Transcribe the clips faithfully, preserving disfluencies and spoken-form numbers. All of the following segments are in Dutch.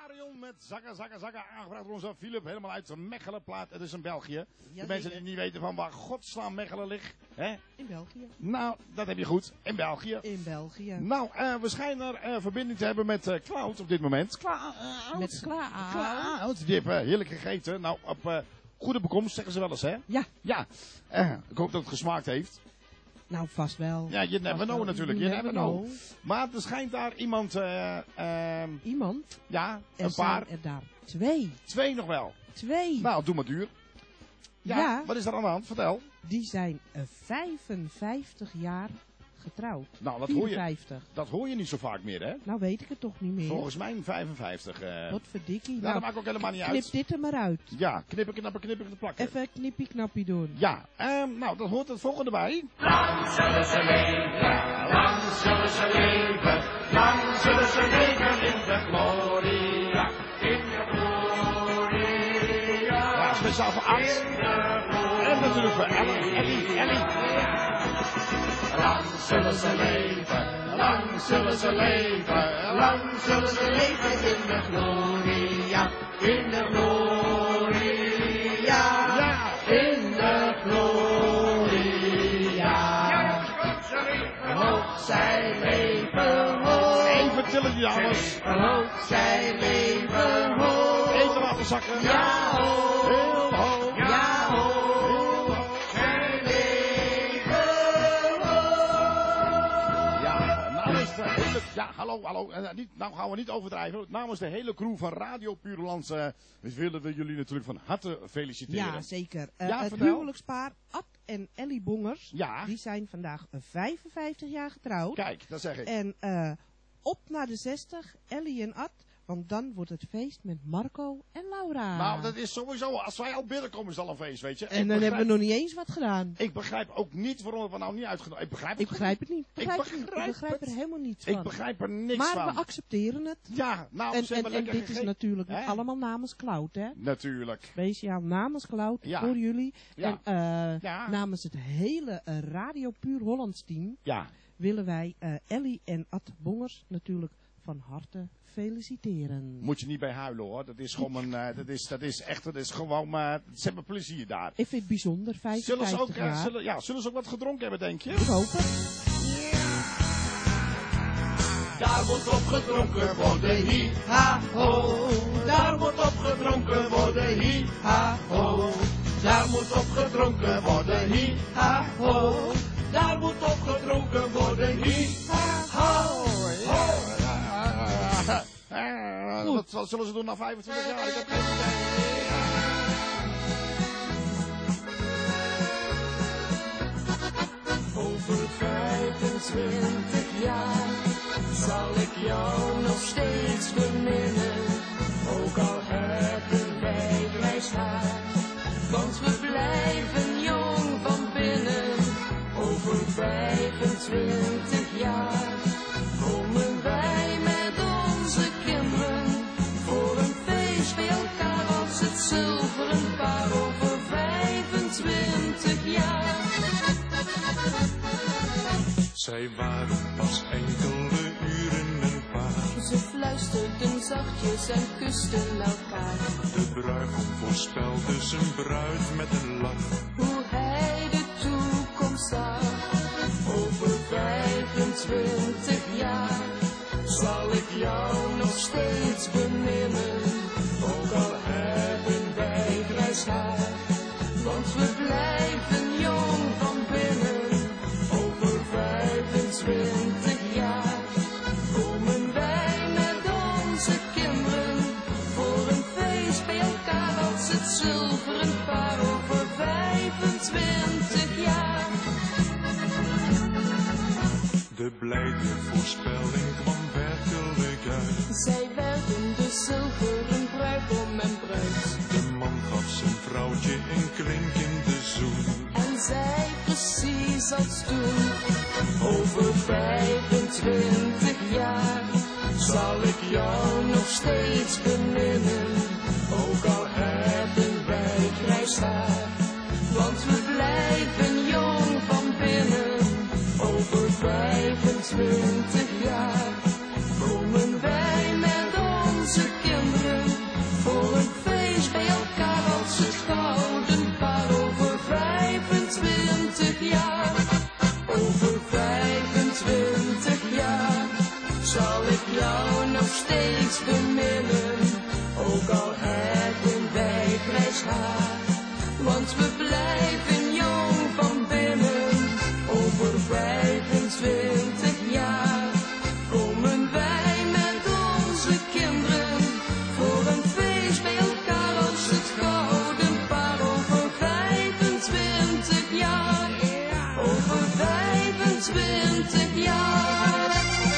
Marion met Zakken, Zakken, Zakken. Aangevraagd door onze Philip, helemaal uit Mechelen plaat. Het is in België. Ja, de mensen zeker. die niet weten van waar godsnaam Mechelen ligt. Hè? In België. Nou, dat heb je goed. In België. In België. Nou, uh, we schijnen er uh, verbinding te hebben met uh, Cloud op dit moment. Cloud. Uh, Met Cloud. Cloud. Die heeft uh, heerlijk gegeten. Nou, op uh, goede bekomst zeggen ze wel eens, hè? Ja. Ja. Uh, ik hoop dat het gesmaakt heeft. Nou, vast wel. Ja, je never know natuurlijk. Je never know. know. Maar er schijnt daar iemand... Uh, uh, Iemand? ja, er een paar. zijn er daar twee. Twee nog wel. Twee. Nou, doe maar duur. Ja, Ja. Wat is er aan de hand? Vertel. Die zijn uh, vijfenvijftig jaar getrouwd. Nou, dat hoor, je, vierenvijftig. dat hoor je niet zo vaak meer, hè? Nou weet ik het toch niet meer. Volgens mij vijfenvijftig. Uh, Wat verdikkie. nou, Nou, dat maakt ook helemaal niet knip uit. dit er maar uit. Ja, knippen, knappen, knippen, plakken. Even knippie knappie doen. Ja, um, nou, dat hoort het volgende bij. Lang zullen ze leven, lang zullen ze leven, lang zullen ze leven in de gloria, in de gloria. Ja, speciaal voor Art. En natuurlijk voor Ellie, Ellie, Ellie. Lang zullen ze leven, lang zullen ze leven, lang zullen ze leven in de gloria, in de gloria, Ja. in de gloria. Hoog zij leven, hoog. Even tillen die dames. Hoog zij leven, hoog. Even laten zakken. Ja, hoog. Heel hoog. Ja, hoog. Zij leven, hoog. Ja, namens de hele... Ja, hallo, hallo. Uh, niet, nou gaan we niet overdrijven. Namens de hele crew van Radio Pureland uh, willen we jullie natuurlijk van harte feliciteren. Ja, zeker. Uh, Ja, het vertel. huwelijkspaar Ad en Ellie Bongers, Ja. die zijn vandaag uh, vijfenvijftig jaar getrouwd. Kijk, dat zeg ik. En uh, op naar de zestig, Ellie en Ad, want dan wordt het feest met Marco en Laura. Nou, dat is sowieso... Als wij al binnenkomen is het al een feest, weet je. en Ik dan begrijp, hebben we nog niet eens wat gedaan. Ik begrijp ook niet waarom we nou niet uitgenodigd... Ik begrijp het Ik begrijp het niet. Ik Begrijp het niet. begrijp Ik begrijp het. er helemaal niets van. Ik begrijp er niks maar van. we accepteren het. Ja, nou, En, ze en, hebben en lekker dit is gegeten. natuurlijk Hè? allemaal namens Cloud, hè? Natuurlijk. Speciaal namens Cloud Ja. voor jullie. Ja. En uh, Ja. namens het hele uh, Radio Puur Hollands team Ja. willen wij uh, Ellie en Ad Bongers natuurlijk van harte feliciteren. Moet je niet bij huilen, hoor. Dat is gewoon een... Uh, dat, is, dat is echt... Dat is gewoon... Uh, ze hebben plezier daar. Ik vind het bijzonder, Zullen ze, vijfenvijftig ook, uh, jaar. zullen, ja, zullen ze ook wat gedronken hebben, denk je? Ik hoop het. Daar moet op gedronken worden, hi, ha, ho. Daar moet op gedronken worden, hi, ha, ho. Daar moet op gedronken worden, hi, ha, ho. Daar moet op gedronken worden, hi, ha, ho. Uh, wat wat zullen ze doen na vijfentwintig jaar? Ik heb geen idee. Over vijfentwintig jaar zal ik jou nog steeds beminnen, ook al hebben wij grijs haar, want we blijven jong van binnen. Over vijfentwintig jaar komen wij met onze kinderen voor een feest bij elkaar als het zilveren paar. Over vijfentwintig jaar. Zij waren pas enkele uren een paar. Ze fluisterden zachtjes en kusten elkaar. De bruigom voorspelde zijn bruid met een lach. Hoe hij de toekomst zag. Over vijfentwintig jaar zal ik jou nog steeds beminnen. Ook al hebben wij grijs haar, want we blijven jong van binnen. Over vijfentwintig jaar komen wij met onze kinderen voor een feest bij elkaar als het zilveren paar. Over vijfentwintig jaar. De blijde voorspelling kwam werkelijk uit. Zij werden de zilveren bruidegom en bruid. De man gaf zijn vrouwtje een klinkende zoen. En zij precies als toen. Over vijfentwintig jaar zal ik jou nog steeds beminnen. Ook al hebben wij grijs haar, want we blijven jong van binnen. Over vijfentwintig jaar komen wij met onze kinderen steeds beminnen. Ook al hebben wij grijs haar. Want we blijven jong van binnen. Over vijfentwintig jaar komen wij met onze kinderen voor een feest bij elkaar als het gouden paar. Over vijfentwintig jaar, over vijfentwintig jaar.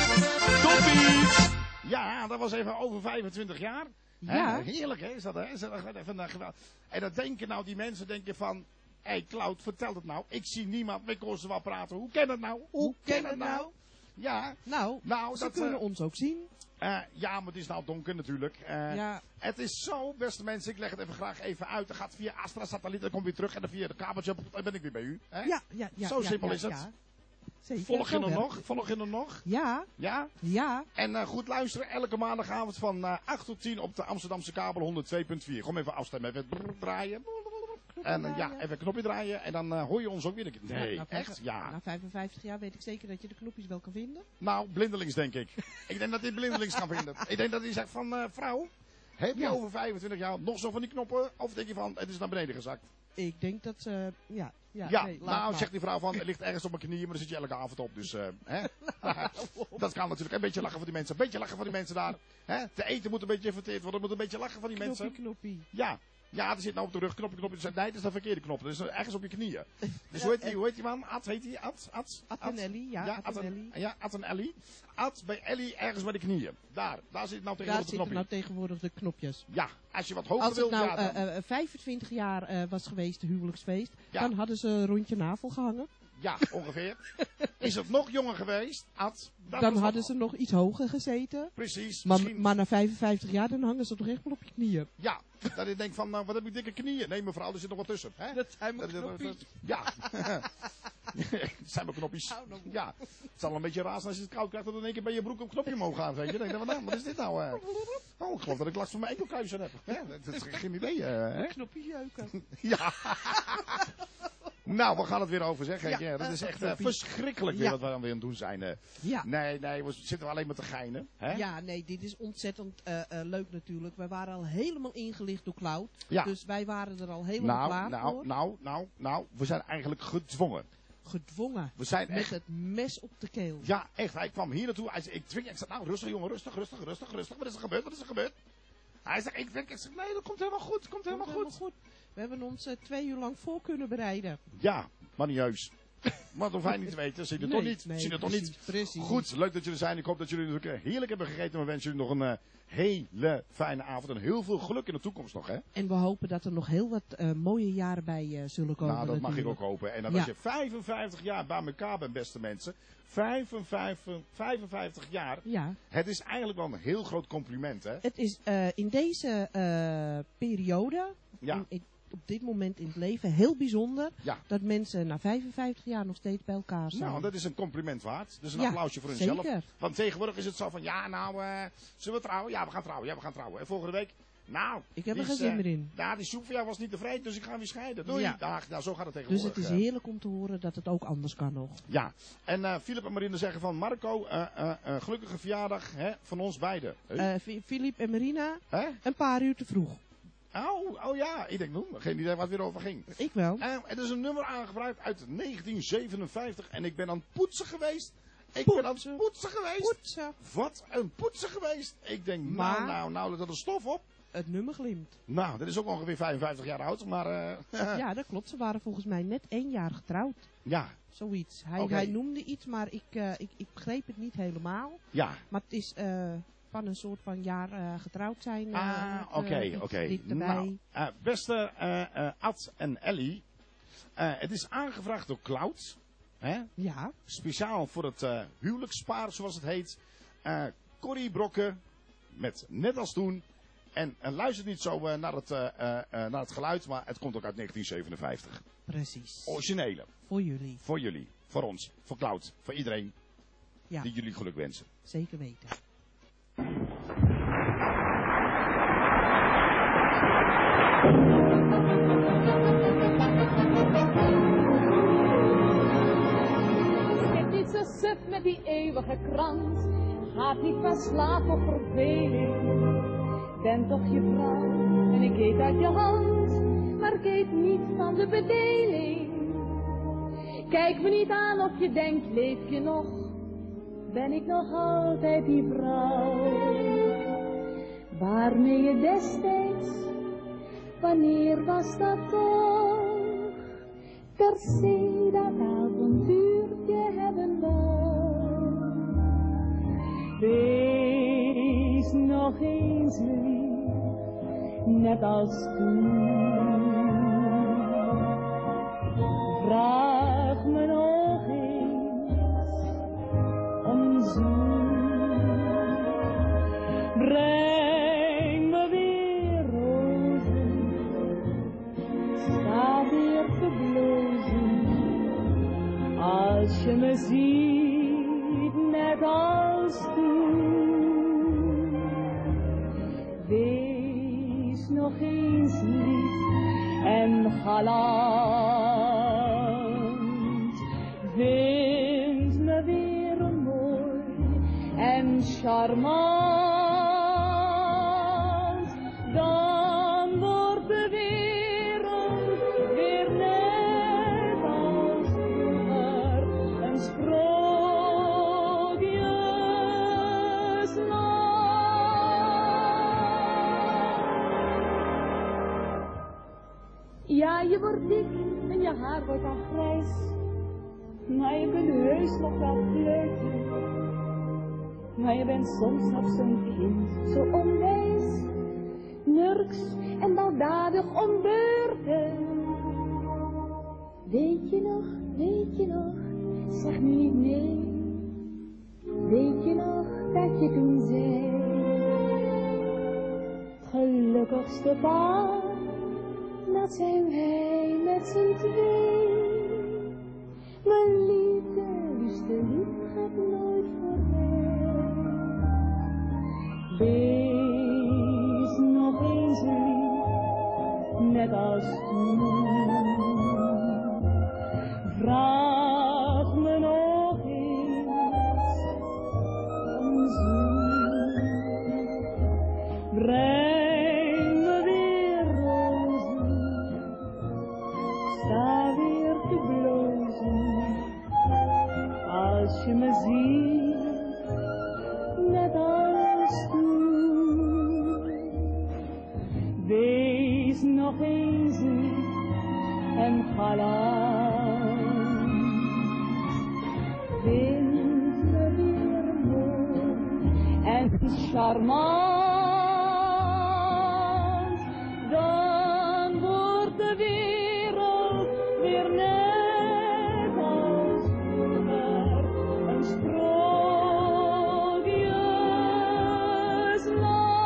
Toppie! Ja, dat was even over vijfentwintig jaar. Ja. Hè, heerlijk, hè? Is dat, hè? Is dat even een geweld- En dan denken nou die mensen denken van... Hé, hey, Cloud, vertel het nou. Ik zie niemand, ik hoor ze wel praten. Hoe kan het nou? Hoe kan het nou? Ja, Nou, nou, ze dat... kunnen eh, ons ook zien. eh, ja, maar het is nou donker natuurlijk. Eh, Ja. Het is zo, beste mensen, ik leg het even graag even uit. Dan gaat via Astra Satelliet, dan komt weer terug. En dan via de kabeltje, dan ben ik weer bij u. Hè? Ja, ja, ja. Zo ja, simpel ja, is het. ja. Zeker, Volg je zo er werkt nog? het. Volg je er nog? Ja, Ja? ja. En uh, goed luisteren, elke maandagavond van uh, acht tot tien op de Amsterdamse kabel honderd twee punt vier. Kom even afstemmen, even het brrr draaien. En uh, ja, even een knopje draaien en dan uh, hoor je ons ook weer. Nee, na, echt? Ja. Na vijfenvijftig jaar weet ik zeker dat je de knopjes wel kan vinden. Nou, blindelings denk ik. Ik denk dat hij blindelings kan vinden. Ik denk dat hij zegt van, uh, vrouw, heb je Ja. over vijfentwintig jaar nog zo van die knoppen? Of denk je van, het is naar beneden gezakt? Ik denk dat ze, ja, ja, Ja, nee, laat nou maar. zegt die vrouw van, het ligt ergens op mijn knieën, maar daar zit je elke avond op. Dus, uh, hè? Dat kan natuurlijk. Een beetje lachen van die mensen. Een beetje lachen van die mensen daar. Hè? Te eten moet een beetje verteerd worden. Er moet een beetje lachen van die Knoppie, mensen. knoppie. Ja. Ja, er zit nou op de rug knopje, knopje. Dus, nee, dat is de verkeerde knop. Dat is ergens op je knieën. Dus hoe heet die, hoe heet die man? Ad, heet die? Ad? Ad? Ad en Ellie, ja, ja Ad Ad en en, Ellie. ja, Ad en Ellie. Ad bij Ellie ergens bij de knieën. Daar, daar zit nou Daar tegenwoordig de zitten knopje. nou tegenwoordig de knopjes. Ja, als je wat hoger Als wil, het nou ja, dan, eh, eh, vijfentwintig jaar eh, was geweest, de huwelijksfeest, Ja. dan hadden ze een rondje navel gehangen. ja, ongeveer. Is het nog jonger geweest, Ad? Dan was het hadden nog- ze nog iets hoger gezeten. Precies, Maar, misschien... maar na vijfenvijftig jaar, dan hangen ze toch echt wel op je knieën. Ja, dat je denkt van, nou, wat heb ik dikke knieën? Nee, mevrouw, er zit nog wat tussen. Hè? Dat zijn mijn Dat- dat- knoppies. dat- Ja. Het zijn mijn knopjes. Hou nou op. Ja. Het zal een beetje raar zijn als je het koud krijgt dat in één keer bij je broek een knopje omhoog gaat. Weet je. Dan denk je, wat, wat is dit nou? eh? Oh, ik geloof dat ik last van mijn enkelkuisen heb. Hè? Dat is geen idee. eh, hè? Knopjes jeuken. Ja. Nou, we gaan het weer over zeggen. Ja, Ja, dat eh, is echt eh, knoppie. verschrikkelijk weer Ja. wat we aan weer aan het doen zijn. eh. Ja. Nee, nee, we zitten alleen maar te geinen. Hè? Ja, nee, dit is ontzettend eh, eh, leuk natuurlijk. Wij waren al helemaal ingelicht door Cloud. Ja. Dus wij waren er al helemaal Nou, klaar nou, voor. nou, nou, nou, we zijn eigenlijk gedwongen. Gedwongen. We zijn Met echt... het mes op de keel. Ja, echt. Hij kwam hier naartoe. Hij zei, ik dwing. Ik zei, nou, rustig jongen, rustig, rustig, rustig, rustig. Wat is er gebeurd? Wat is er gebeurd? Hij zegt, ik dwing. Ik zeg, nee, dat komt helemaal goed. Komt helemaal Komt goed. helemaal goed. We hebben ons eh, twee uur lang voor kunnen bereiden. Ja, maar niet heus. Maar dat hoef jij niet te weten. Zie je het Nee, toch niet? nee, Zie je het toch precies, niet? precies. Goed, leuk dat jullie er zijn. Ik hoop dat jullie natuurlijk heerlijk hebben gegeten. We wensen jullie nog een eh, hele fijne avond. En heel veel geluk in de toekomst nog, hè? En we hopen dat er nog heel wat eh, mooie jaren bij eh, zullen komen. Nou, dat mag ik natuurlijk. ook hopen. En dat Ja. als je vijfenvijftig jaar bij elkaar bent, beste mensen. vijfenvijftig, vijfenvijftig jaar. Ja, Het is eigenlijk wel een heel groot compliment, hè? het is eh, in deze eh, periode, Ja. in- in- op dit moment in het leven, heel bijzonder Ja. dat mensen na vijfenvijftig jaar nog steeds bij elkaar zijn. Nou, dat is een compliment waard. Dus een Ja, applausje voor hunzelf. zeker. Want tegenwoordig is het zo van, ja, nou, eh, zullen we trouwen? Ja, we gaan trouwen. Ja, we gaan trouwen. En volgende week, nou... Ik heb die er geen is, zin eh, meer in. Ja, die soep van jou was niet tevreden, dus ik ga weer scheiden. Doei. Ja. Dag, nou, zo gaat het Dus tegenwoordig. het is eh. heerlijk om te horen dat het ook anders kan nog. Ja. En eh Philip en Marine zeggen van, Marco, eh, eh, eh, gelukkige verjaardag hè, van ons beiden. Hey? Eh Filip en Marina, Hè? een paar uur te vroeg. Oh, oh ja, ik denk, nou, geen idee waar het weer over ging. Ik wel. Eh, het is een nummer aangevraagd uit negentien zevenenvijftig en ik ben aan het poetsen geweest. Ik Poetsen. ben aan het poetsen geweest. Poetsen. Wat een poetsen geweest. Ik denk, Maar- nou, nou, nou, dat er stof op. Het nummer glimt. Nou, dat is ook ongeveer vijfenvijftig jaar oud, maar eh, Ja, dat klopt. Ze waren volgens mij net één jaar getrouwd. ja, Zoiets. Hij, Oké. hij noemde iets, maar ik, eh, ik, ik begreep het niet helemaal. ja. Maar het is eh, van een soort van jaar eh, getrouwd zijn. eh, Ah, het, oké, eh, iets oké. dichterbij. Nou, eh, beste eh, eh, Ad en Ellie, eh, het is aangevraagd door Cloud, hè? Ja, Speciaal voor het eh, huwelijkspaar, zoals het heet. Eh Corrie Brokken, met net als toen. En, en luister niet zo eh, naar, het, eh, eh, eh, naar het geluid, maar het komt ook uit negentien zevenenvijftig. precies. Originele, Voor jullie. voor jullie, voor ons, voor Cloud, voor iedereen Ja, die jullie geluk wensen. zeker weten. Schip niet zo suf met die eeuwige krant. gaat niet van slaap of verveling. Ben toch je vrouw en ik eet uit je hand, maar ik eet niet van de bedeling. Kijk me niet aan of je denkt, leef je nog? Ben ik nog altijd die vrouw waarmee je destijds, wanneer was dat toch, ter zee dat avontuurtje hebben wou? Wees nog eens lief, net als toen. Vraag me nog eens om een zoen. Breng me weer rozen, sta weer te blozen. Als je me ziet, net als toen. Wees nog eens lief en galant. Vind me weer mooi en charmant. Dan wordt de wereld weer net als vroeger, een sprookjesland. Ja, je wordt dik en je haar wordt al grijs, maar je kunt heus nog wel fleuten. Maar je bent soms nog zo'n kind, zo onwijs, nurks en baldadig om beurten. Weet je nog, weet je nog, zeg nu niet nee. Weet je nog dat je toen zei, het gelukkigste paar, dat zijn wij met z'n twee. Mijn liefde, liefste lief gaat nooit voorbij. Wees nog eens lief, net als toen. Vraag me nog eens om een zoen. Breng me weer rozen, sta weer te blozen. Als je me ziet, net als toen. Wees nog eens lief en galant. Vind me weer mooi en charmant. Dan wordt de wereld weer net als vroeger, een sprookjesland.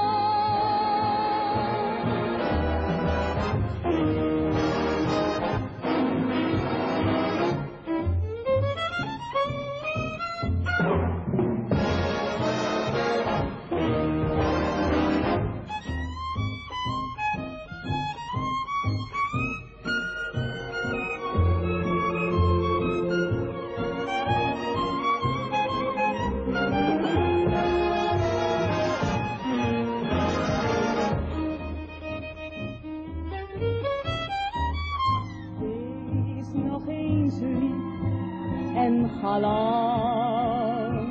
Wees nog eens lief en galant.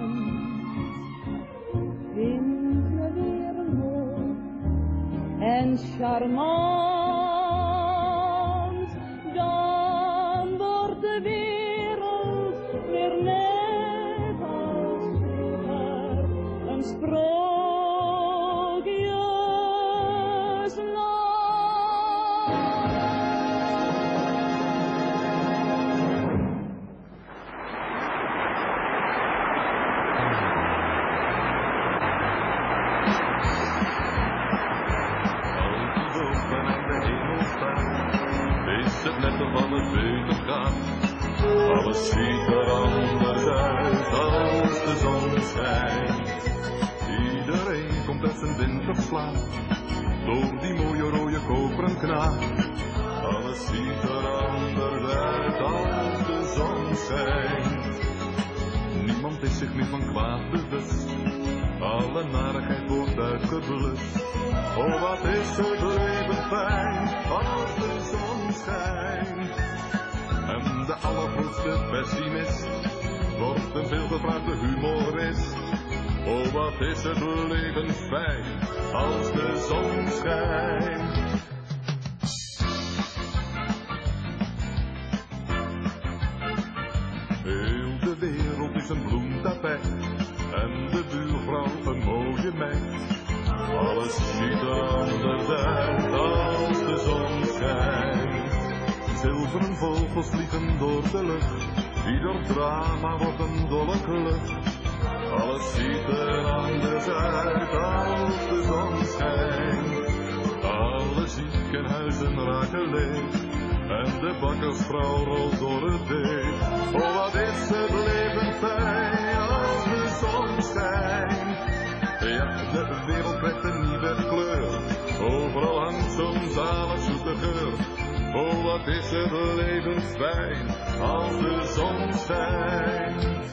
Vind me weer mooi en charmant. Dan wordt de wereld weer net als vroeger, een sprookjesland. Is het net of alles beter gaat? Alles ziet er anders uit als de zon schijnt. Iedereen komt uit zijn winterslaap door die mooie rode koperen knaap. Alles ziet er anders uit als de zon schijnt. Niemand is zich meer van kwaad bewust. Alle narigheid wordt uitgeblust. Oh, wat is het leven fijn als de zon schijnt. En de allergrootste pessimist wordt een veelgevraagde humorist. Oh, wat is het leven fijn als de zon schijnt. Heel de wereld is een bloemtapijt en de buurvrouw een mooie meid. Alles ziet er anders uit als de zon schijnt. Zilveren vogels vliegen door de lucht, ieder drama wordt een dolle klucht. Alles ziet er anders uit als de zon schijnt. Alle ziekenhuizen raken leeg en de bakkersvrouw rolt door het deeg. Oh, wat is het leven fijn als de zon schijnt. Ja, de wereld krijgt een nieuwe kleur. Overal hangt zo'n zalig zoete geur. Oh, wat is het leven fijn als de zon schijnt.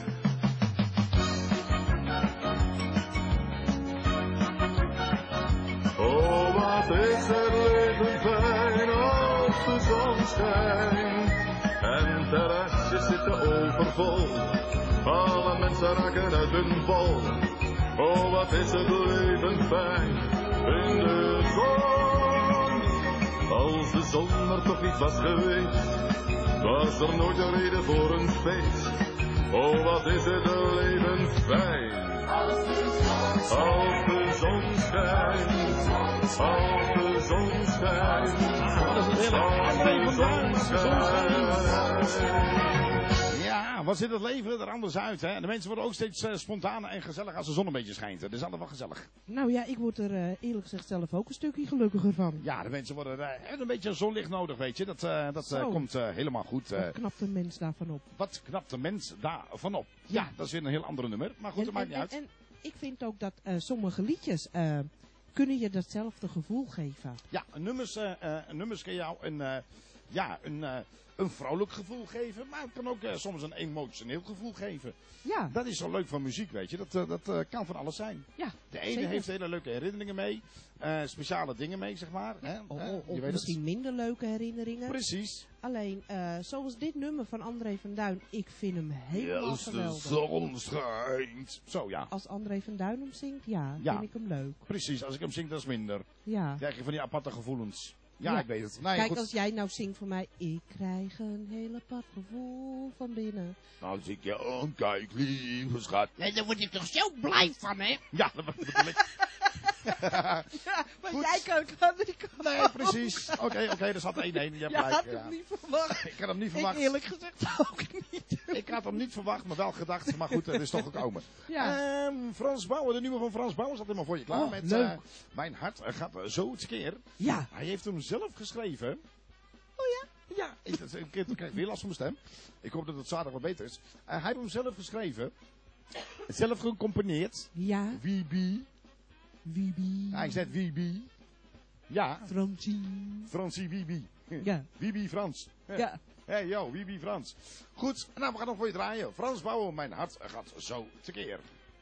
Oh, wat is het leven fijn als de zon schijnt. En terrasjes zitten overvol. Alle mensen raken uit hun bol. Oh, wat is het leven fijn in de zon. Als de zon er toch niet was geweest, was er nooit een reden voor een feest. Oh, wat is het leven fijn. Als de zon schijnt. Als de zon schijnt. Als de zon schijnt. Als de zon schijnt. Ja, wat ziet het leven er anders uit, hè? De mensen worden ook steeds uh, spontaner en gezellig als de zon een beetje schijnt. Dat is altijd wel gezellig. Nou ja, ik word er uh, eerlijk gezegd zelf ook een stukje gelukkiger van. Ja, de mensen worden uh, een beetje zonlicht nodig, weet je. Dat, uh, dat uh, komt uh, helemaal goed. Uh, wat knapt een mens daarvan op? Wat knapt de mens daarvan op? Ja, ja, dat is weer een heel ander nummer. Maar goed, en, dat maakt en, niet uit. En, en ik vind ook dat uh, sommige liedjes uh, kunnen je datzelfde gevoel geven. Ja, nummers, uh, uh, nummers kan jou een, uh, ja, een, uh, een vrolijk gevoel geven. Maar het kan ook uh, soms een emotioneel gevoel geven. Ja. Dat is zo leuk van muziek, weet je. Dat, uh, dat uh, kan van alles zijn. Ja, de ene zeker. heeft hele leuke herinneringen mee. Uh, speciale dingen mee, zeg maar. Hè? Of, Uh, of je weet misschien het. minder leuke herinneringen. Precies. Alleen, uh, zoals dit nummer van André van Duin, ik vind hem helemaal Als de geweldig. zon schijnt. Zo, ja. Als André van Duin hem zingt, ja, Ja. vind ik hem leuk. Precies, als ik hem zing, dat is minder. Ja. Dan krijg je van die aparte gevoelens. Ja, Ja. ik weet het. Nee, Kijk, goed. als jij nou zingt voor mij, ik krijg een heel apart gevoel van binnen. Als ik je aankijk, lieve schat. Nee, daar word ik toch zo blij van, hè? Ja, dat bedoel ik. Ja, maar Goed. jij kan, kan ik kan. Nee, precies. Oké, oké, okay, er zat één één. Je hebt Je had gelijk. hem Ja. niet verwacht. Ik had hem niet Ik verwacht. eerlijk gezegd ook niet. Ik had hem niet verwacht, maar wel gedacht. Maar goed, het is toch gekomen. Ja. Ehm, Frans Bauer, de nieuwe van Frans Bauer, zat helemaal voor je klaar. Oh, met leuk. uh, Mijn hart uh, gaat uh, zo tekeer. Ja. Hij heeft hem zelf geschreven. Oh ja? Ja, ik, ik, ik, ik krijg weer last van mijn stem. Ik hoop dat het zaterdag wat beter is. Uh, hij heeft hem zelf geschreven. Zelf gecomponeerd. Ja. Wie wie. Wibi. Hij zegt wie wie. Ja. Fransie. Fransie Wibi. Ja. Wibi Frans. Ja. Hé, hey, yo, Wibi Frans. Goed, nou, we gaan nog voor je draaien. Frans Bauer, mijn hart gaat zo tekeer.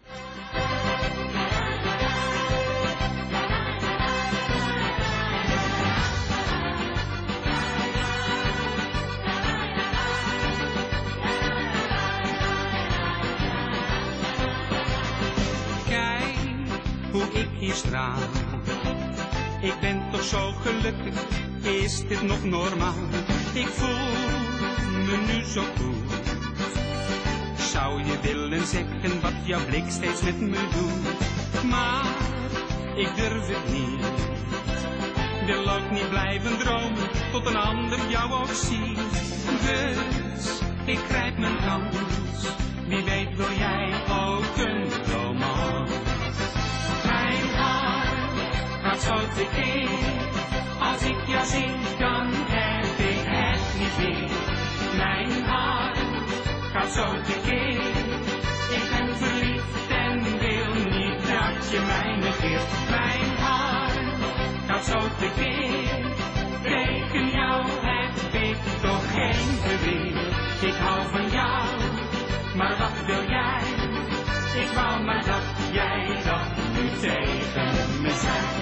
Kijk hoe ik hier straal. Ik ben toch zo gelukkig, is dit nog normaal? Ik voel me nu zo goed. Zou je willen zeggen wat jouw blik steeds met me doet? Maar ik durf het niet. Wil ook niet blijven dromen tot een ander jou ook ziet. Dus ik grijp mijn kans. Wie weet wil jij ook een romans. Mijn hart gaat zo tekeer. Als ik jou zie, dan heb ik het niet meer. Mijn hart gaat zo tekeer. Ik ben verliefd en wil niet dat je mij negeert. Mijn hart gaat zo tekeer. Tegen jou heb ik toch geen beweer. Ik hou van jou, maar wat wil jij? Ik wou maar dat jij dat nu tegen me zei.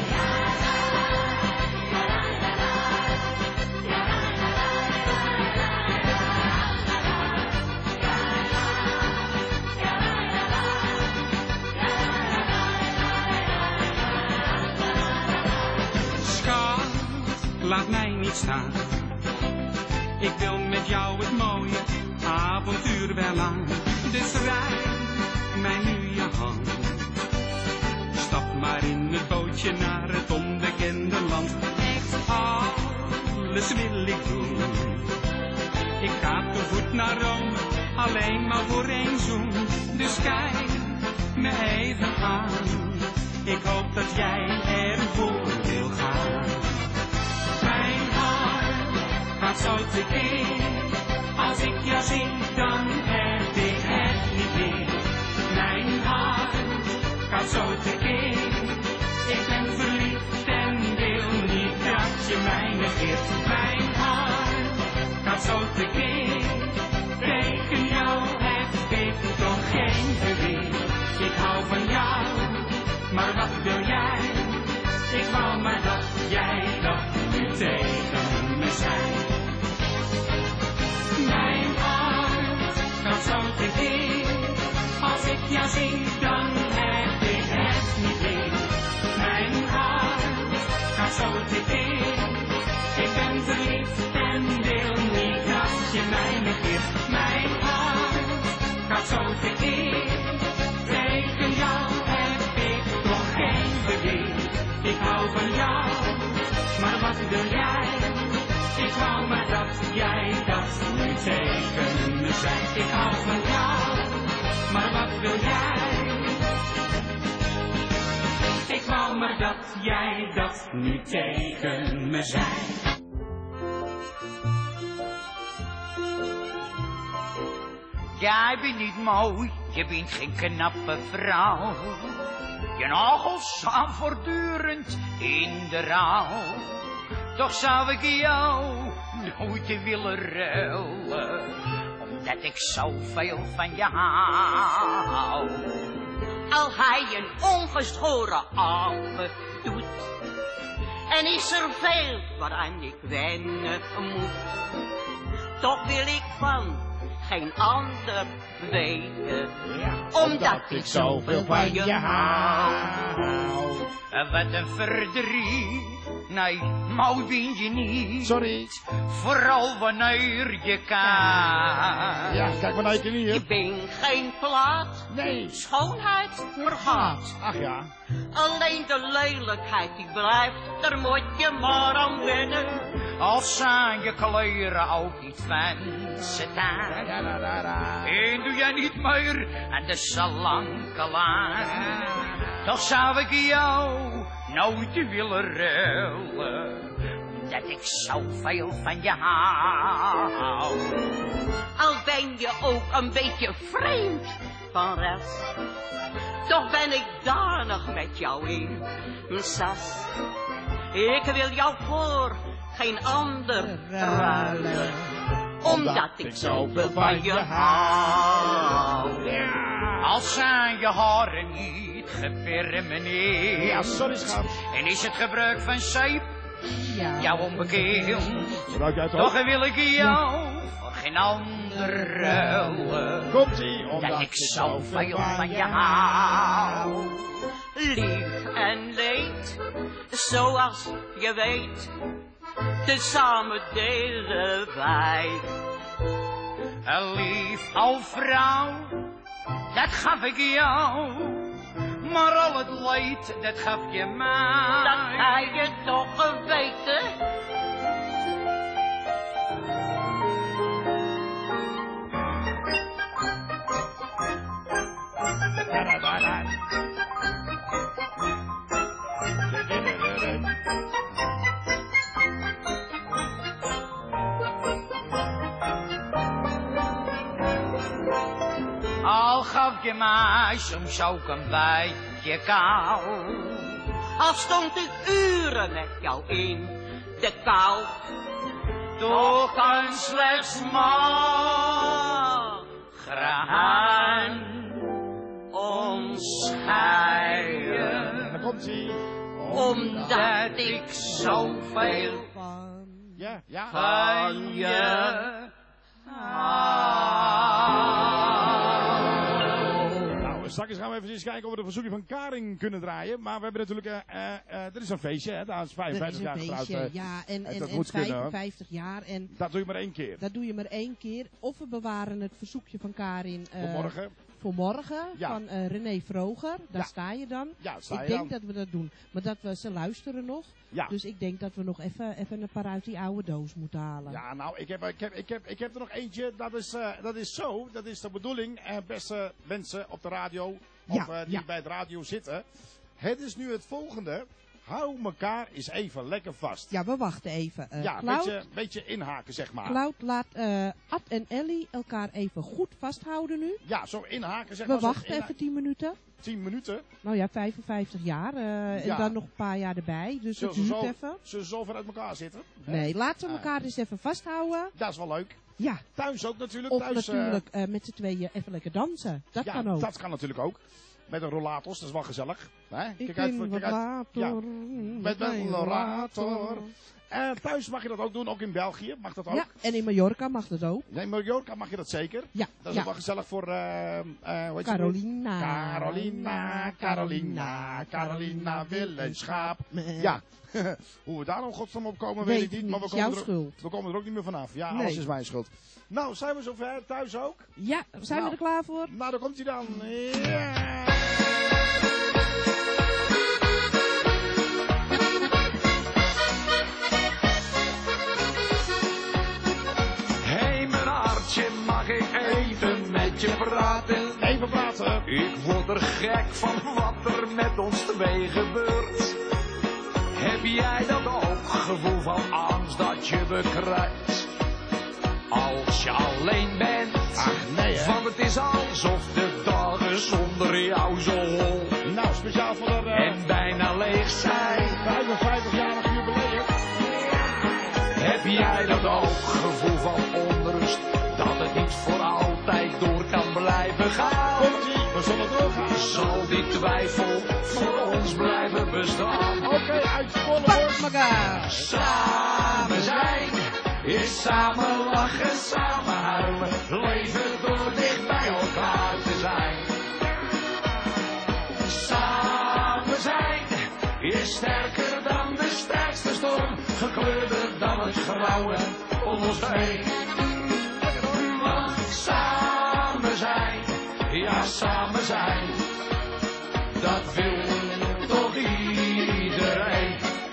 Laat mij niet staan. Ik wil met jou het mooie avontuur wel aan. Dus reik mij nu je hand. Stap maar in het bootje naar het onbekende land. Echt alles wil ik doen. Ik ga te voet naar Rome, alleen maar voor één zoen. Dus kijk me even aan. Ik hoop dat jij ervoor wil gaan. Mijn hart gaat zo tekeer. Als ik jou zie, dan heb ik het niet meer. Mijn hart gaat zo tekeer. Ik ben verliefd en wil niet dat je mij negeert. Mijn hart gaat zo tekeer. Tegen jou heb ik toch geen geweer. Ik hou van jou, maar wat wil jij? Ik wou maar dat jij dat nu tegen me zei. Mijn hart gaat zo tekeer. Als ik jou zie, dan heb ik het niet meer. Mijn hart gaat zo tekeer. Ik ben verliefd en wil niet dat je mij negeert. Mijn hart gaat zo tekeer. Tegen jou heb ik toch geen beweer. Ik hou van jou, maar wat wil jij? Ik wou maar dat jij dat nu tegen me zei. Ik hou van jou, maar wat wil jij? Ik wou maar dat jij dat nu tegen me zei. Jij bent niet mooi, je bent geen knappe vrouw. Je nagels staan voortdurend in de rouw. Toch zou ik jou nooit willen ruilen, omdat ik zoveel van je hou. Al hij een ongeschoren apen doet, en is er veel waaraan ik wennen moet. Toch wil ik van geen ander weten, omdat ik zoveel van je hou. Wat een verdriet, nee, mooi ben je niet. Sorry. Vooral wanneer je kijkt. Ja, kijk maar naar je knieën. Je bent geen plaat, Nee. schoonheid vergaat. Ach ja. Alleen de lelijkheid die blijft, daar moet je maar aan wennen. Al zijn je kleuren ook niet van satijn. En doe jij niet meer aan de slanke lijn. Toch zou ik jou nooit willen ruilen, omdat ik zoveel van je hou. Al ben je ook een beetje vreemd van rest, toch ben ik danig met jou in mijn sas. Ik wil jou voor geen ander ruilen, omdat ik zoveel van je hou. Al zijn je haren niet gepermeneerd. Ja, sorry schat. En is het gebruik van zeep Ja. jou onbekend. Gebruik jij het Toch ook? wil ik jou voor geen ander ruilen, Komt-ie, dat omdat ik zoveel van je hou. Lief en leed, zoals je weet, tezamen delen wij. Een lief oude vrouw, dat gaf ik jou. Maar al het leed, dat gaf je mij. Dat ga je toch geweten. Al gaf je mij soms ook een beetje kou. Al stond ik uren met jou in de kou. Toch kan slechts maar graan Om huilen. En dan komt ie. Omdat ik zoveel Van... Ja, ja. van je Nou, straks gaan we even eens kijken of we de verzoekje van Karin kunnen draaien. Maar we hebben natuurlijk, uh, uh, uh, er is een feestje, hè. Daar is Dat is vijfenvijftig een jaar getrouwd. feestje, Uh, ja. En, en, dat en moet kunnen, hoor. vijfenvijftig jaar. En Dat doe je maar één keer. dat doe je maar één keer. Of we bewaren het verzoekje van Karin... Uh, Voor morgen. Voor morgen, Ja. van uh, René Vroger. Daar Ja. sta je dan. Ja, sta je ik denk dan. dat we dat doen. Maar dat we ze luisteren nog. Ja. Dus ik denk dat we nog even, even een paar uit die oude doos moeten halen. Ja, nou, ik heb, ik, heb, ik, heb, ik heb er nog eentje. Dat is, uh, dat is zo. Dat is de bedoeling. En uh, beste mensen op de radio. Ja, Of uh, die ja. bij het radio zitten. Het is nu het volgende. Hou elkaar eens even lekker vast. Ja, we wachten even. Uh, ja, een Cloud, beetje, beetje inhaken, zeg maar. Cloud laat uh, Ad en Ellie elkaar even goed vasthouden nu. Ja, zo inhaken, zeg We maar. zo wachten inha- even tien minuten. tien minuten. Nou ja, vijfenvijftig jaar. uh, Ja. En dan nog een paar jaar erbij. Dus Zullen het ze duurt zo, even. zullen ze zo ver uit elkaar zitten? Hè? Nee, laten we Ah. elkaar eens even vasthouden. Dat is wel leuk. Ja, Thuis ook natuurlijk. of Thuis, uh, natuurlijk uh, met z'n tweeën even lekker dansen. Dat ja, kan ook. dat kan natuurlijk ook. Met een rollators, dat is wel gezellig. Hè? Ik Kijk uit, ben voor- kijk uit. rollator. Met een rollator. En thuis mag je dat ook doen, ook in België mag dat ook. Ja, en in Mallorca mag dat ook. Nee, in Mallorca mag je dat zeker. Ja, Dat is ja. ook wel gezellig voor, uh, uh, hoe heet ze Carolina. Carolina, Carolina, Carolina wil een schaap. Nee. Ja, hoe we daar om godsnaam op komen weet, Weet ik niet, niet, maar we is komen, jouw er, schuld. we komen er ook niet meer vanaf. Ja, Nee. alles is mijn schuld. Nou, zijn we zover? Thuis ook? Ja, zijn Nou. we er klaar voor? Nou, daar komt hij dan. Ja! Hey mijn hartje, mag ik even met je praten? Even praten. Ik word er gek van wat er met ons twee gebeurt. Heb jij dat ook, gevoel van angst dat je bekruipt? Als je alleen bent, Ach, nee hè. want het is alsof de dagen zonder jou zo hol Nou, speciaal voor de uh, en bijna leeg zijn. vijfenvijftig-jarig jubileum. Heb jij dat ook, gevoel van onrust, dat het niet voor altijd door kan blijven gaan? Komt-ie, we zullen doorgaan. Zal die twijfel voor ons blijven bestaan? Oké, okay, uit je volle Pak borst. elkaar! Samen zijn is samen lachen, samen huilen, leven door dicht bij elkaar te zijn. Samen zijn is sterker dan de sterkste storm, gekleurder dan het grauwe om ons heen. Want samen zijn, ja samen zijn, dat wil toch iedereen.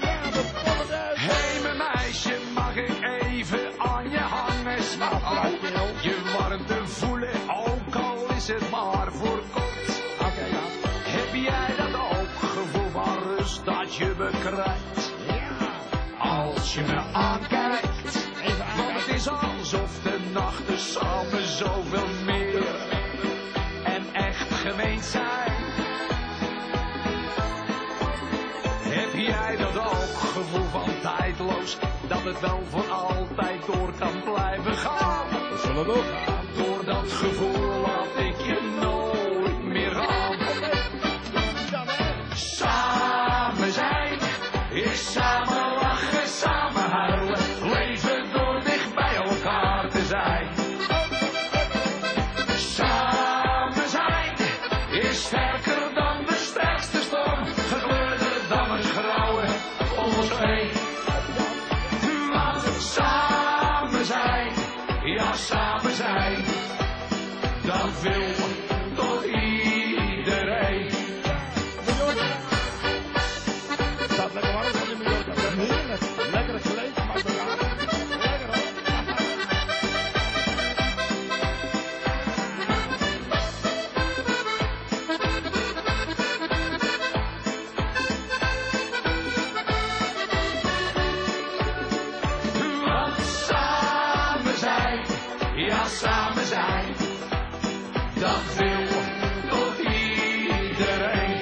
Hé mijn meisje, mag ik even aan je hangen? Snap je warmte voelen, ook al is het maar voor kort. Oké, ja. Heb jij dat ook, gevoel van rust dat je bekruipt? Als je me aankijkt, want het is alsof de nachten samen zoveel meer en echt gemeen zijn. Heb jij dat ook, gevoel van tijdloos, dat het wel voor altijd door kan blijven gaan? We zullen doorgaan. Door dat gevoel laat ik je nooit meer gaan. Samen zijn is samen lachen, samen huilen, leven door dicht bij elkaar te zijn. Samen zijn is sterker dan de sterkste storm, gekleurder dan het grauwe om ons heen. Want samen zijn, ja samen zijn, dat wil toch iedereen. Het staat lekker warm van in Mallorca. Heerlijk. Lekker gelegen, maar elkaar. Lekker hoor. Want samen zijn, ja samen zijn, dat wil toch iedereen.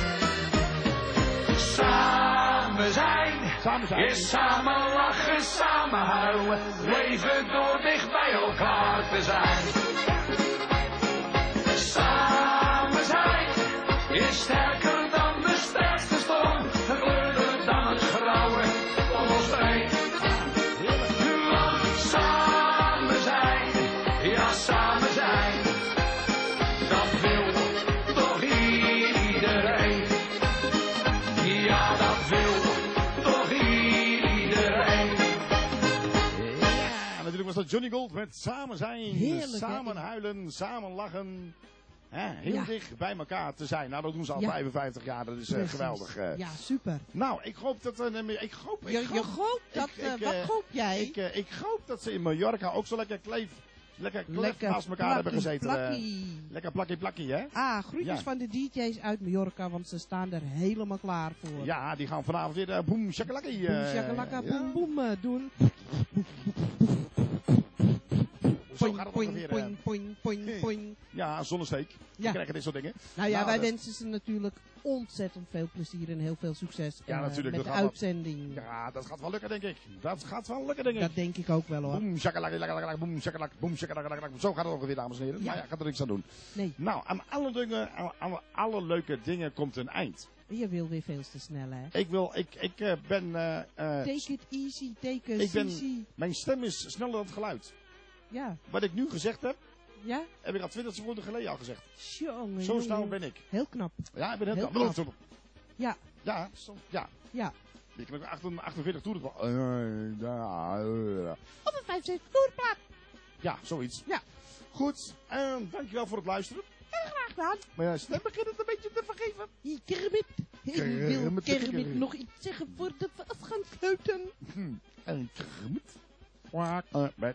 Samen zijn, Samen zijn. is samen lachen, samen huilen, leven door dicht bij elkaar te zijn. Samen zijn, is is sterker dan de sterkste storm, gekleurder dan het grauwe om ons heen. Want samen zijn, ja samen zijn, dat wil toch iedereen. Ja, dat wil toch iedereen. Ja, natuurlijk was dat Johnny Gold met Samen zijn, Heerlijk, samen hè? huilen, samen lachen. Hè, heel Ja. dicht bij elkaar te zijn. Nou, dat doen ze al Ja. vijfenvijftig jaar, dat is eh, Precies. geweldig. eh. Ja, super. Nou, ik hoop dat... eh, ik hoop, ik Je, je hoop, hoopt dat... ik- eh, ik, wat eh, hoop jij? Ik, eh, ik hoop dat ze in Mallorca ook zo lekker kleef, lekker klef Lekker naast elkaar hebben plakkie, gezeten. eh. plakkie. Lekker plakkie plakkie, hè? Ah, groetjes Ja. van de D J's uit Mallorca, want ze staan er helemaal klaar voor. Ja, die gaan vanavond weer uh, boem shakalakkie. Boem, eh, shakalaka, ja. boem, boem eh, doen. Zo Poing, gaat het poing, ongeveer. eh. poing, poing, poing, poing. Ja, zonnesteek. Ja. Je krijgt dit soort dingen. Nou ja, Nou, wij dat- wensen ze natuurlijk ontzettend veel plezier en heel veel succes Ja, eh, natuurlijk, met dat de gaat wel- uitzending. Ja, dat gaat wel lukken, denk ik. Dat gaat wel lukken, denk ik. Dat denk ik ook wel hoor. Boem shakalakkie, lakalak, boem shakalak, boem shakalak. Zo gaat het ongeveer, dames en heren. Ja. Maar ja, ik ga er niks aan doen. Nee, Nou, aan alle, dingen, aan, aan alle leuke dingen komt een eind. je wil weer veel te snel hè. Ik wil, ik, ik eh, ben, eh, eh, Take it easy, take it ik ben, easy. mijn stem is sneller dan het geluid. Ja, Wat ik nu gezegd heb, ja? heb ik al twintig seconden geleden al gezegd. Jongen, Zo jongen. snel ben ik. Heel knap. Ja, ik ben heel, Heel knap. knap. Ja, Ja, soms, ja. ja. Ik heb achter- achtenveertig toeren. Uh, ja, uh, Op een vijfenzeventig koerplaat. ja, zoiets. Ja. Goed, en dankjewel voor het luisteren. Graag gedaan. Maar ja, stem begint het een beetje te vergeven. Hier, Kermit. Ik wil Kermit de Kermit Kermit. nog iets zeggen voor de afgangsfluiten. Hm. En krmt. Kwak. Uh, met.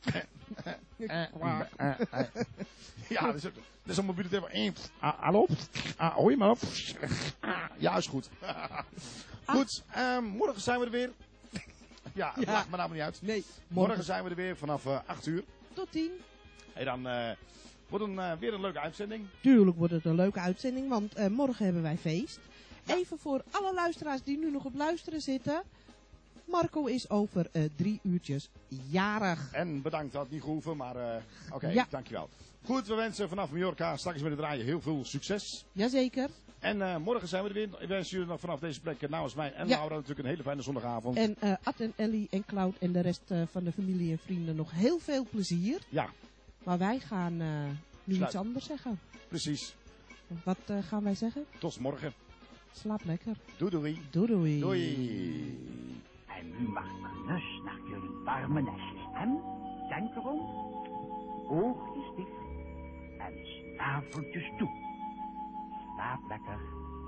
Kwak. Eh, eh. Ja, dat is, dat is een mobiele telefoon. Eh, ah, hallo? Ah, hoor je maar op? Ah, ja, is goed. Goed, ehm, morgen zijn we er weer. Ja, Ja. lacht me nou maar niet uit. Nee, Morgen morgen zijn we er weer vanaf uh, acht uur. tot tien. En dan uh, wordt een, uh, weer een leuke uitzending. Tuurlijk wordt het een leuke uitzending, want eh, morgen hebben wij feest. Even voor alle luisteraars die nu nog op luisteren zitten. Marco is over eh, drie uurtjes jarig. En bedankt, dat had niet gehoeven, maar uh, oké, okay, Ja. dankjewel. Goed, we wensen vanaf Mallorca straks met het draaien heel veel succes. Jazeker. En uh, morgen zijn we er weer. Ik wens jullie nog vanaf deze plek namens mij en Ja. Laura natuurlijk een hele fijne zondagavond. En eh Ad en Ellie en Cloud en de rest eh, van de familie en vrienden nog heel veel plezier. Ja, Maar wij gaan eh, nu Sluit. iets anders zeggen. precies. Wat eh, gaan wij zeggen? Tot morgen. Slaap lekker. Doei doei. Doei doei. Doei. En nu mag gerust naar jullie warme nestjes. En denk erom, oogjes dicht en snaveltjes toe. Slaap lekker.